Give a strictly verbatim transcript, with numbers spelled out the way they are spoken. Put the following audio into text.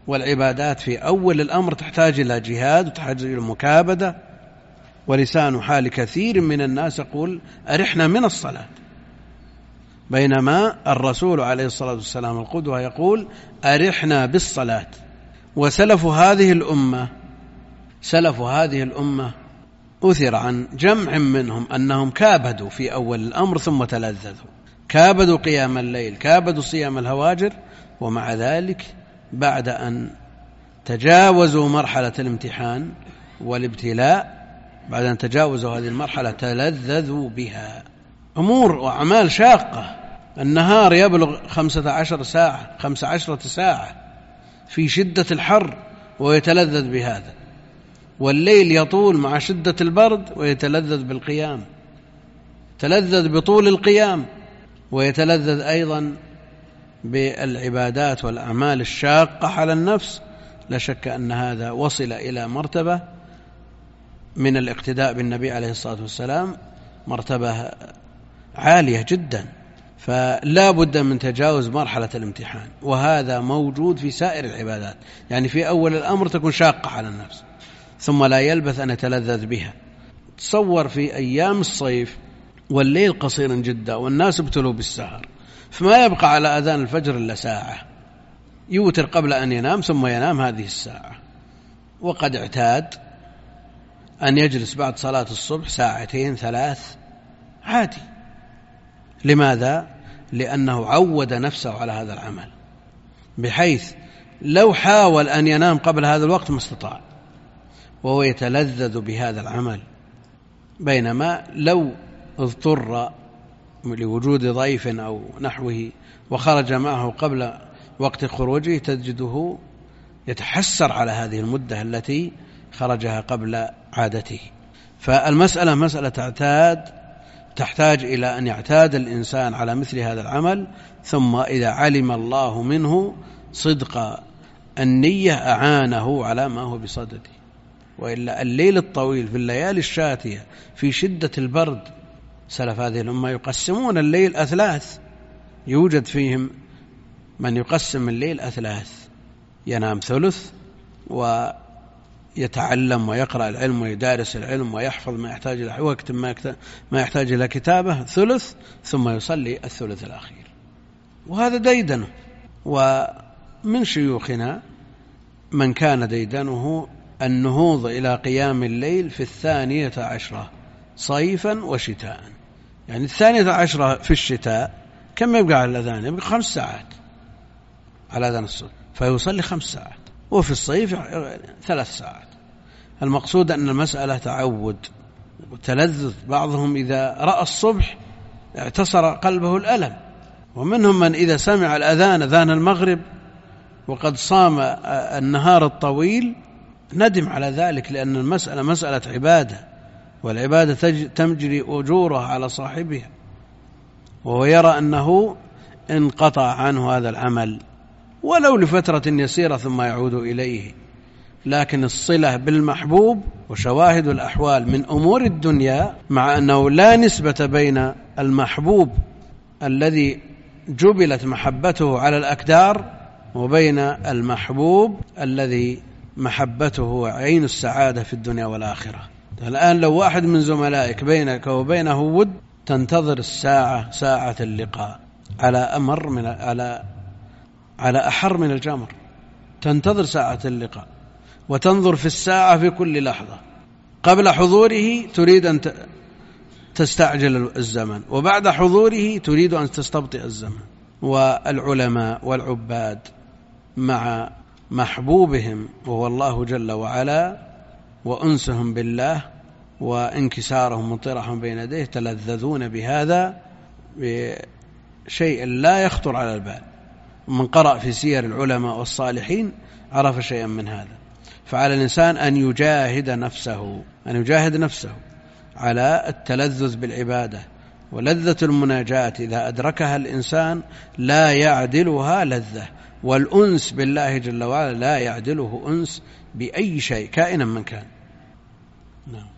والعبادات في أول الأمر تحتاج إلى جهاد وتحتاج إلى مكابدة. ولسان حال كثير من الناس يقول أرحنا من الصلاة، بينما الرسول عليه الصلاة والسلام القدوة يقول أرحنا بالصلاة. وسلف هذه الأمة سلف هذه الأمة أثر عن جمع منهم أنهم كابدوا في أول الأمر ثم تلذذوا، كابدوا قيام الليل، كابدوا صيام الهواجر، ومع ذلك بعد أن تجاوزوا مرحلة الامتحان والابتلاء، بعد أن تجاوزوا هذه المرحلة تلذذوا بها. أمور وأعمال شاقة، النهار يبلغ خمسة عشر ساعة خمس عشرة ساعة في شدة الحر ويتلذذ بهذا، والليل يطول مع شدة البرد ويتلذذ بالقيام، تلذذ بطول القيام، ويتلذذ أيضا بالعبادات والأعمال الشاقة على النفس. لا شك أن هذا وصل إلى مرتبة من الاقتداء بالنبي عليه الصلاة والسلام، مرتبة عالية جدا، فلا بد من تجاوز مرحلة الامتحان. وهذا موجود في سائر العبادات، يعني في أول الأمر تكون شاقة على النفس ثم لا يلبث أن يتلذذ بها. تصور في أيام الصيف والليل قصير جدا والناس ابتلوا بالسهر، فما يبقى على أذان الفجر إلا ساعة، يوتر قبل أن ينام ثم ينام هذه الساعة، وقد اعتاد أن يجلس بعد صلاة الصبح ساعتين ثلاث عادي. لماذا؟ لأنه عود نفسه على هذا العمل، بحيث لو حاول أن ينام قبل هذا الوقت ما استطاع، وهو يتلذذ بهذا العمل. بينما لو اضطر لوجود ضيف أو نحوه وخرج معه قبل وقت خروجه تجده يتحسر على هذه المدة التي خرجها قبل عادته. فالمسألة مسألة تعتاد، تحتاج إلى أن يعتاد الإنسان على مثل هذا العمل، ثم إذا علم الله منه صدق النية أعانه على ما هو بصدده. وإلا الليل الطويل في الليالي الشاتية في شدة البرد، سلف هذه الأمة يقسمون الليل أثلاث، يوجد فيهم من يقسم الليل أثلاث، ينام ثلث ويتعلم ويقرأ العلم ويدارس العلم ويحفظ ما يحتاج إلى وقت ما يحتاج إلى كتابة ثلث، ثم يصلي الثلث الأخير. وهذا ديدنه. ومن شيوخنا من كان ديدنه النهوض إلى قيام الليل في الثانية عشرة صيفا وشتاء. يعني الثانية عشرة في الشتاء كم يبقى على الأذان؟ يبقى خمس ساعات على أذان الصبح، فيصلي خمس ساعات، وفي الصيف ثلاث ساعات. المقصود أن المسألة تعود وتلذذ. بعضهم إذا رأى الصبح اعتصر قلبه الألم، ومنهم من إذا سمع الأذان أذان المغرب وقد صام النهار الطويل ندم على ذلك، لأن المسألة مسألة عبادة، والعبادة تجري أجورها على صاحبها، وهو يرى أنه انقطع عنه هذا العمل ولو لفترة يسيرة ثم يعود إليه. لكن الصلة بالمحبوب وشواهد الأحوال من أمور الدنيا، مع أنه لا نسبة بين المحبوب الذي جبلت محبته على الأكدار وبين المحبوب الذي محبته عين السعادة في الدنيا والآخرة. الآن لو واحد من زملائك بينك وبينه ود، تنتظر الساعة ساعة اللقاء على أمر من على على أحر من الجمر، تنتظر ساعة اللقاء وتنظر في الساعة في كل لحظة. قبل حضوره تريد أن تستعجل الزمن، وبعد حضوره تريد أن تستبطئ الزمن. والعلماء والعباد مع محبوبهم وهو الله جل وعلا وأنسهم بالله وانكسارهم وانطراحهم بين يديه تلذذون بهذا بشيء لا يخطر على البال. من قرأ في سير العلماء والصالحين عرف شيئا من هذا. فعلى الإنسان أن يجاهد نفسه أن يجاهد نفسه على التلذذ بالعبادة. ولذة المناجاة إذا أدركها الإنسان لا يعدلها لذة، والأنس بالله جل وعلا لا يعدله أنس بأي شيء كائنا من كان. نعم.